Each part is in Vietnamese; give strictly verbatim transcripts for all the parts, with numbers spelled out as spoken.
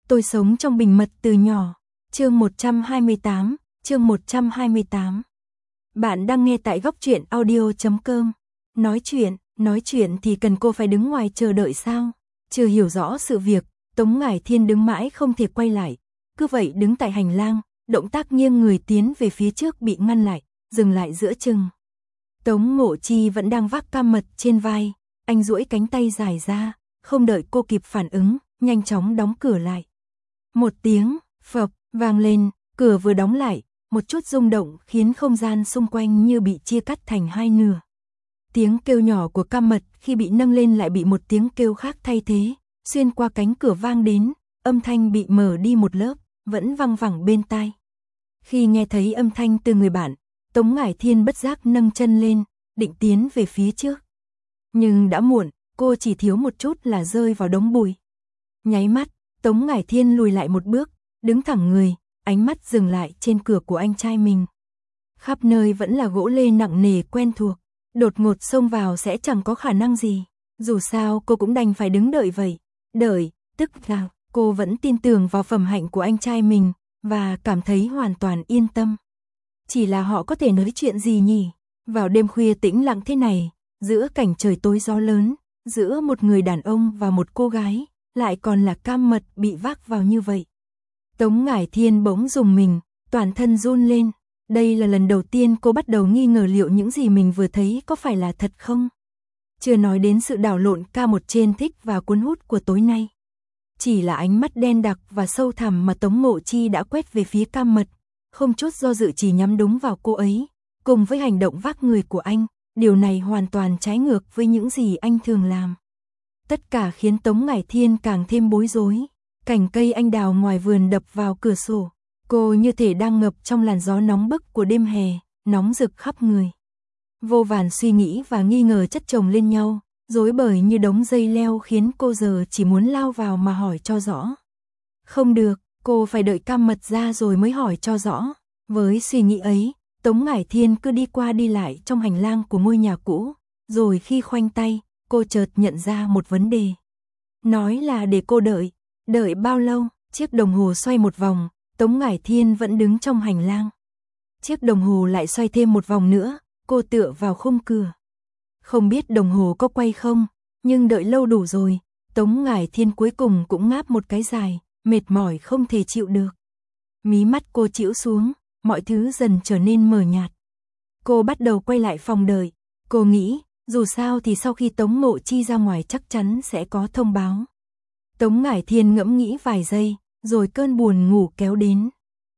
Tôi sống trong bình mật từ nhỏ. Chương một trăm hai mươi tám, chương một trăm hai mươi tám. Bạn đang nghe tại góc truyện audio chấm com. Nói chuyện, nói chuyện thì cần cô phải đứng ngoài chờ đợi sao? Chưa hiểu rõ sự việc, Tống Ngải Thiên đứng mãi không thể quay lại. Cứ vậy đứng tại hành lang, động tác nghiêng người tiến về phía trước bị ngăn lại, dừng lại giữa chừng. Tống Ngộ Chi vẫn đang vác cam mật trên vai, anh duỗi cánh tay dài ra, không đợi cô kịp phản ứng, nhanh chóng đóng cửa lại. Một tiếng phập vang lên, cửa vừa đóng lại, một chút rung động khiến không gian xung quanh như bị chia cắt thành hai nửa. Tiếng kêu nhỏ của cam mật khi bị nâng lên lại bị một tiếng kêu khác thay thế, xuyên qua cánh cửa vang đến, âm thanh bị mở đi một lớp, vẫn văng vẳng bên tai. Khi nghe thấy âm thanh từ người bạn, Tống Ngải Thiên bất giác nâng chân lên, định tiến về phía trước. Nhưng đã muộn, cô chỉ thiếu một chút là rơi vào đống bụi. Nháy mắt, Tống Ngải Thiên lùi lại một bước, đứng thẳng người, ánh mắt dừng lại trên cửa của anh trai mình. Khắp nơi vẫn là gỗ lê nặng nề quen thuộc, đột ngột xông vào sẽ chẳng có khả năng gì. Dù sao cô cũng đành phải đứng đợi vậy. Đợi, tức là cô vẫn tin tưởng vào phẩm hạnh của anh trai mình, và cảm thấy hoàn toàn yên tâm. Chỉ là họ có thể nói chuyện gì nhỉ? Vào đêm khuya tĩnh lặng thế này, giữa cảnh trời tối gió lớn, giữa một người đàn ông và một cô gái, lại còn là cam mật bị vác vào như vậy. Tống Ngải Thiên bỗng rùng mình, toàn thân run lên. Đây là lần đầu tiên cô bắt đầu nghi ngờ liệu những gì mình vừa thấy có phải là thật không? Chưa nói đến sự đảo lộn ca một trên thích và cuốn hút của tối nay. Chỉ là ánh mắt đen đặc và sâu thẳm mà Tống Ngộ Chi đã quét về phía cam mật, không chút do dự chỉ nhắm đúng vào cô ấy. Cùng với hành động vác người của anh, điều này hoàn toàn trái ngược với những gì anh thường làm. Tất cả khiến Tống Ngải Thiên càng thêm bối rối. Cành cây anh đào ngoài vườn đập vào cửa sổ. Cô như thể đang ngập trong làn gió nóng bức của đêm hè, nóng rực khắp người. Vô vàn suy nghĩ và nghi ngờ chất chồng lên nhau, rối bời như đống dây leo khiến cô giờ chỉ muốn lao vào mà hỏi cho rõ. Không được, cô phải đợi cam mật ra rồi mới hỏi cho rõ. Với suy nghĩ ấy, Tống Ngải Thiên cứ đi qua đi lại trong hành lang của ngôi nhà cũ, rồi khi khoanh tay, cô chợt nhận ra một vấn đề. Nói là để cô đợi, đợi bao lâu? Chiếc đồng hồ xoay một vòng, Tống Ngải Thiên vẫn đứng trong hành lang. Chiếc đồng hồ lại xoay thêm một vòng nữa, cô tựa vào khung cửa. Không biết đồng hồ có quay không, nhưng đợi lâu đủ rồi, Tống Ngải Thiên cuối cùng cũng ngáp một cái dài, mệt mỏi không thể chịu được. Mí mắt cô chĩu xuống, mọi thứ dần trở nên mờ nhạt. Cô bắt đầu quay lại phòng đợi, cô nghĩ, dù sao thì sau khi Tống Ngộ Chi ra ngoài chắc chắn sẽ có thông báo. Tống Ngải Thiên ngẫm nghĩ vài giây, rồi cơn buồn ngủ kéo đến.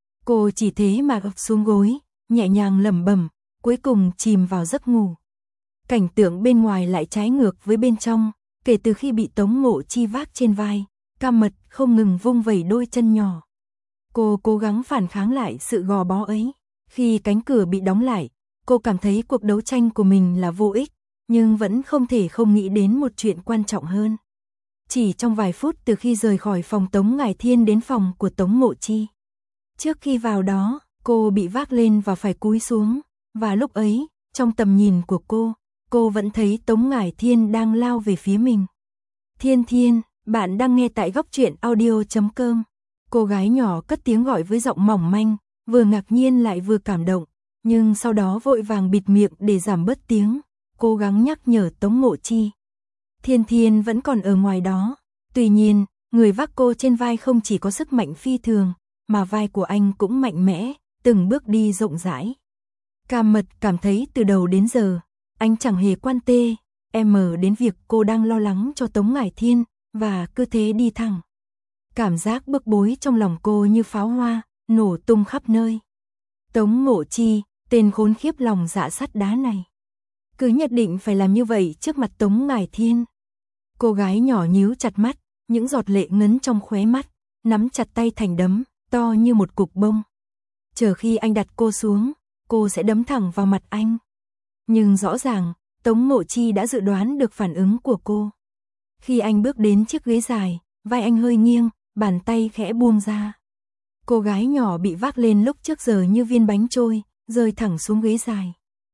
Cô chỉ thế mà gập xuống gối, nhẹ nhàng lẩm bẩm, cuối cùng chìm vào giấc ngủ. Cảnh tượng bên ngoài lại trái ngược với bên trong, kể từ khi bị Tống Ngộ Chi vác trên vai, cam mật không ngừng vung vẩy đôi chân nhỏ. Cô cố gắng phản kháng lại sự gò bó ấy. Khi cánh cửa bị đóng lại, cô cảm thấy cuộc đấu tranh của mình là vô ích, nhưng vẫn không thể không nghĩ đến một chuyện quan trọng hơn. Chỉ trong vài phút từ khi rời khỏi phòng Tống Ngải Thiên đến phòng của Tống Ngộ Chi. Trước khi vào đó, cô bị vác lên và phải cúi xuống, và lúc ấy, trong tầm nhìn của cô, cô vẫn thấy Tống Ngải Thiên đang lao về phía mình. Thiên Thiên, bạn đang nghe tại góc truyện audio chấm com. Cô gái nhỏ cất tiếng gọi với giọng mỏng manh, vừa ngạc nhiên lại vừa cảm động, nhưng sau đó vội vàng bịt miệng để giảm bớt tiếng, cố gắng nhắc nhở Tống Ngộ Chi. Thiên Thiên vẫn còn ở ngoài đó. Tuy nhiên, người vác cô trên vai không chỉ có sức mạnh phi thường, mà vai của anh cũng mạnh mẽ, từng bước đi rộng rãi. Cam mật cảm thấy từ đầu đến giờ, anh chẳng hề quan tê, em mờ đến việc cô đang lo lắng cho Tống Ngải Thiên, và cứ thế đi thẳng. Cảm giác bức bối trong lòng cô như pháo hoa, nổ tung khắp nơi. Tống Ngộ Chi, tên khốn khiếp lòng dạ sắt đá này. Cứ nhất định phải làm như vậy trước mặt Tống Ngải Thiên. Cô gái nhỏ nhíu chặt mắt, những giọt lệ ngấn trong khóe mắt, nắm chặt tay thành đấm, to như một cục bông. Chờ khi anh đặt cô xuống, cô sẽ đấm thẳng vào mặt anh. Nhưng rõ ràng, Tống Ngộ Chi đã dự đoán được phản ứng của cô. Khi anh bước đến chiếc ghế dài, vai anh hơi nghiêng, bàn tay khẽ buông ra. Cô gái nhỏ bị vác lên lúc trước giờ như viên bánh trôi, rơi thẳng xuống ghế dài.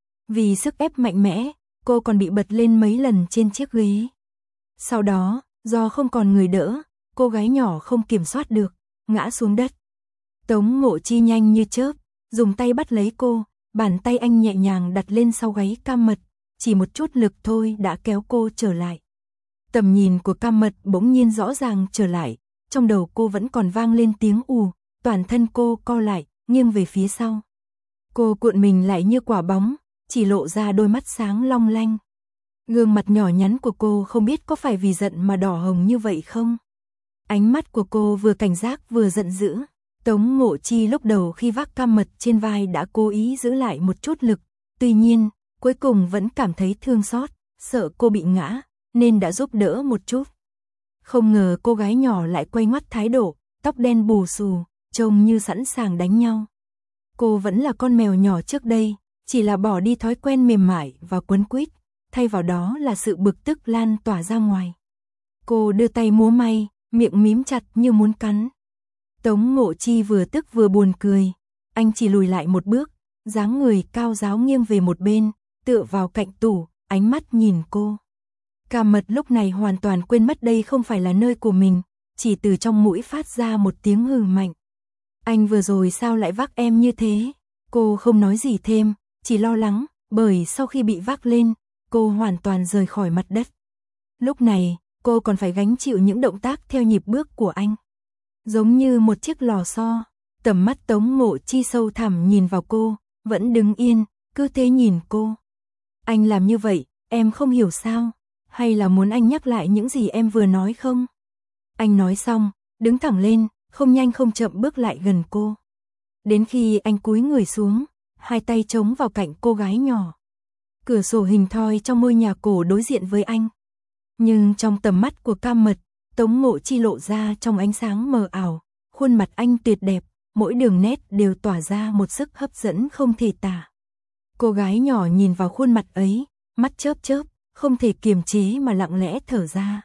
Vì sức ép mạnh mẽ, cô còn bị bật lên mấy lần trên chiếc ghế. Sau đó, do không còn người đỡ, cô gái nhỏ không kiểm soát được, ngã xuống đất. Tống Ngộ Chi nhanh như chớp, dùng tay bắt lấy cô, bàn tay anh nhẹ nhàng đặt lên sau gáy Cam Mật, chỉ một chút lực thôi đã kéo cô trở lại. Tầm nhìn của Cam Mật bỗng nhiên rõ ràng trở lại, trong đầu cô vẫn còn vang lên tiếng ù, toàn thân cô co lại, nghiêng về phía sau. Cô cuộn mình lại như quả bóng, chỉ lộ ra đôi mắt sáng long lanh. Gương mặt nhỏ nhắn của cô không biết có phải vì giận mà đỏ hồng như vậy không? Ánh mắt của cô vừa cảnh giác vừa giận dữ. Tống Ngộ Chi lúc đầu khi vác Cam Mật trên vai đã cố ý giữ lại một chút lực, tuy nhiên, cuối cùng vẫn cảm thấy thương xót, sợ cô bị ngã, nên đã giúp đỡ một chút. Không ngờ cô gái nhỏ lại quay ngoắt thái độ, tóc đen bù xù, trông như sẵn sàng đánh nhau. Cô vẫn là con mèo nhỏ trước đây, chỉ là bỏ đi thói quen mềm mại và quấn quýt, thay vào đó là sự bực tức lan tỏa ra ngoài. Cô đưa tay múa may, miệng mím chặt như muốn cắn. Tống Ngộ Chi vừa tức vừa buồn cười, anh chỉ lùi lại một bước, dáng người cao ráo nghiêng về một bên, tựa vào cạnh tủ, ánh mắt nhìn cô. Cam Mật lúc này hoàn toàn quên mất đây không phải là nơi của mình, chỉ từ trong mũi phát ra một tiếng hừ mạnh. Anh vừa rồi sao lại vác em như thế? Cô không nói gì thêm, chỉ lo lắng, bởi sau khi bị vác lên, cô hoàn toàn rời khỏi mặt đất. Lúc này, cô còn phải gánh chịu những động tác theo nhịp bước của anh. Giống như một chiếc lò xo, tầm mắt Tống Ngộ Chi sâu thẳm nhìn vào cô, vẫn đứng yên, cứ thế nhìn cô. Anh làm như vậy, em không hiểu sao? Hay là muốn anh nhắc lại những gì em vừa nói không? Anh nói xong, đứng thẳng lên, không nhanh không chậm bước lại gần cô. Đến khi anh cúi người xuống, hai tay chống vào cạnh cô gái nhỏ. Cửa sổ hình thoi trong ngôi nhà cổ đối diện với anh. Nhưng trong tầm mắt của Cam Mật, Tống Ngộ Chi lộ ra trong ánh sáng mờ ảo, khuôn mặt anh tuyệt đẹp, mỗi đường nét đều tỏa ra một sức hấp dẫn không thể tả. Cô gái nhỏ nhìn vào khuôn mặt ấy, mắt chớp chớp, không thể kiềm chế mà lặng lẽ thở ra.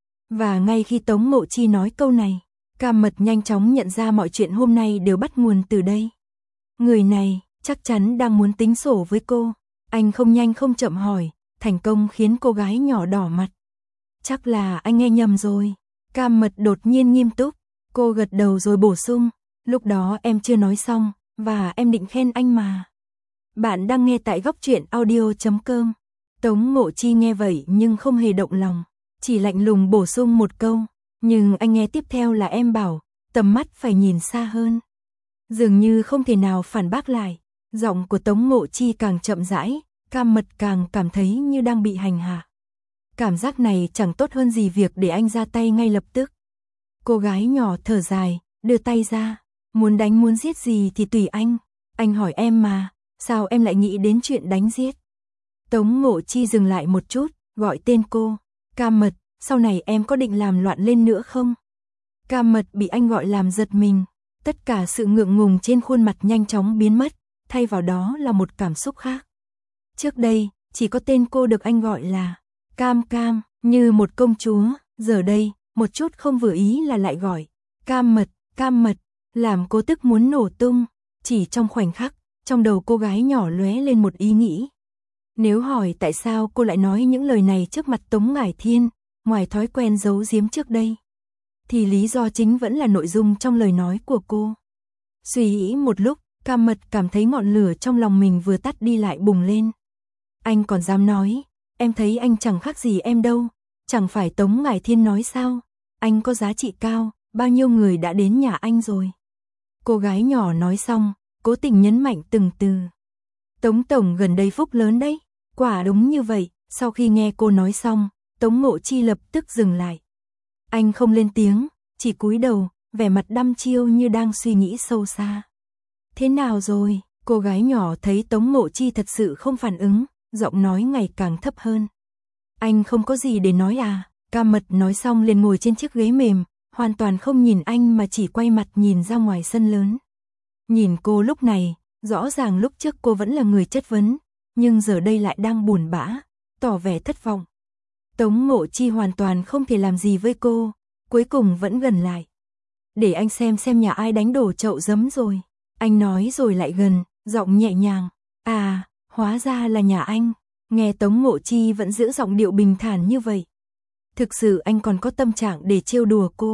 Và ngay khi Tống Ngộ Chi nói câu này, Cam Mật nhanh chóng nhận ra mọi chuyện hôm nay đều bắt nguồn từ đây. Người này chắc chắn đang muốn tính sổ với cô. Anh không nhanh không chậm hỏi, thành công khiến cô gái nhỏ đỏ mặt. Chắc là anh nghe nhầm rồi. Cam Mật đột nhiên nghiêm túc, cô gật đầu rồi bổ sung, lúc đó em chưa nói xong, và em định khen anh mà. Bạn đang nghe tại góc truyện audio chấm com. Tống Ngộ Chi nghe vậy nhưng không hề động lòng, chỉ lạnh lùng bổ sung một câu, nhưng anh nghe tiếp theo là em bảo, tầm mắt phải nhìn xa hơn. Dường như không thể nào phản bác lại, giọng của Tống Ngộ Chi càng chậm rãi, Cam Mật càng cảm thấy như đang bị hành hạ. Cảm giác này chẳng tốt hơn gì việc để anh ra tay ngay lập tức. Cô gái nhỏ thở dài, đưa tay ra, muốn đánh muốn giết gì thì tùy anh. Anh hỏi em mà, sao em lại nghĩ đến chuyện đánh giết? Tống Ngộ Chi dừng lại một chút, gọi tên cô, Cam Mật, sau này em có định làm loạn lên nữa không? Cam Mật bị anh gọi làm giật mình, tất cả sự ngượng ngùng trên khuôn mặt nhanh chóng biến mất, thay vào đó là một cảm xúc khác. Trước đây, chỉ có tên cô được anh gọi là Cam Cam, như một công chúa, giờ đây, một chút không vừa ý là lại gọi Cam Mật, Cam Mật, làm cô tức muốn nổ tung. Chỉ trong khoảnh khắc, trong đầu cô gái nhỏ lóe lên một ý nghĩ. Nếu hỏi tại sao cô lại nói những lời này trước mặt Tống Ngải Thiên, ngoài thói quen giấu giếm trước đây, thì lý do chính vẫn là nội dung trong lời nói của cô. Suy nghĩ một lúc, Cam Mật cảm thấy ngọn lửa trong lòng mình vừa tắt đi lại bùng lên. Anh còn dám nói, em thấy anh chẳng khác gì em đâu, chẳng phải Tống Ngải Thiên nói sao, anh có giá trị cao, bao nhiêu người đã đến nhà anh rồi. Cô gái nhỏ nói xong, cố tình nhấn mạnh từng từ. Tống Tổng gần đây phúc lớn đấy, quả đúng như vậy. Sau khi nghe cô nói xong, Tống Ngộ Chi lập tức dừng lại. Anh không lên tiếng, chỉ cúi đầu, vẻ mặt đăm chiêu như đang suy nghĩ sâu xa. Thế nào rồi? Cô gái nhỏ thấy Tống Ngộ Chi thật sự không phản ứng, giọng nói ngày càng thấp hơn. Anh không có gì để nói à? Cam Mật nói xong liền ngồi trên chiếc ghế mềm, hoàn toàn không nhìn anh mà chỉ quay mặt nhìn ra ngoài sân lớn. Nhìn cô lúc này, rõ ràng lúc trước cô vẫn là người chất vấn, nhưng giờ đây lại đang buồn bã, tỏ vẻ thất vọng. Tống Ngộ Chi hoàn toàn không thể làm gì với cô, cuối cùng vẫn gần lại. Để anh xem xem nhà ai đánh đổ chậu giấm rồi. Anh nói rồi lại gần, giọng nhẹ nhàng. À, hóa ra là nhà anh. Nghe Tống Ngộ Chi vẫn giữ giọng điệu bình thản như vậy. Thực sự anh còn có tâm trạng để trêu đùa cô.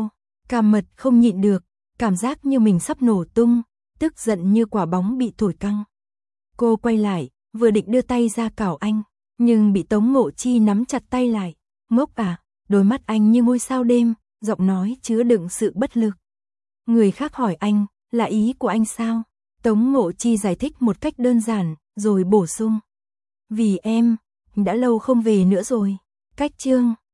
Cam Mật không nhịn được, cảm giác như mình sắp nổ tung, tức giận như quả bóng bị thổi căng. Cô quay lại, vừa định đưa tay ra cào anh, nhưng bị Tống Ngộ Chi nắm chặt tay lại. Ngốc à, đôi mắt anh như ngôi sao đêm, giọng nói chứa đựng sự bất lực. Người khác hỏi anh, là ý của anh sao? Tống Ngộ Chi giải thích một cách đơn giản, rồi bổ sung. Vì em, đã lâu không về nữa rồi. Cách chương